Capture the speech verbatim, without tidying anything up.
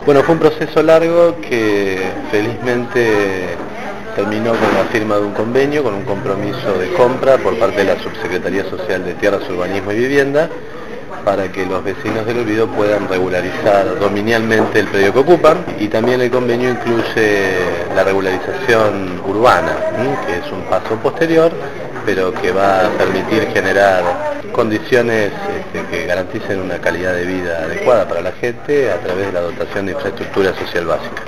Bueno, fue un proceso largo que felizmente terminó con la firma de un convenio, con un compromiso de compra por parte de la Subsecretaría Social de Tierras, Urbanismo y Vivienda, para que los vecinos del Olvido puedan regularizar dominialmente el predio que ocupan, y también el convenio incluye la regularización urbana, ¿sí? Que es un paso posterior, pero que va a permitir generar condiciones este, que garanticen una calidad de vida adecuada para la gente a través de la dotación de infraestructura social básica.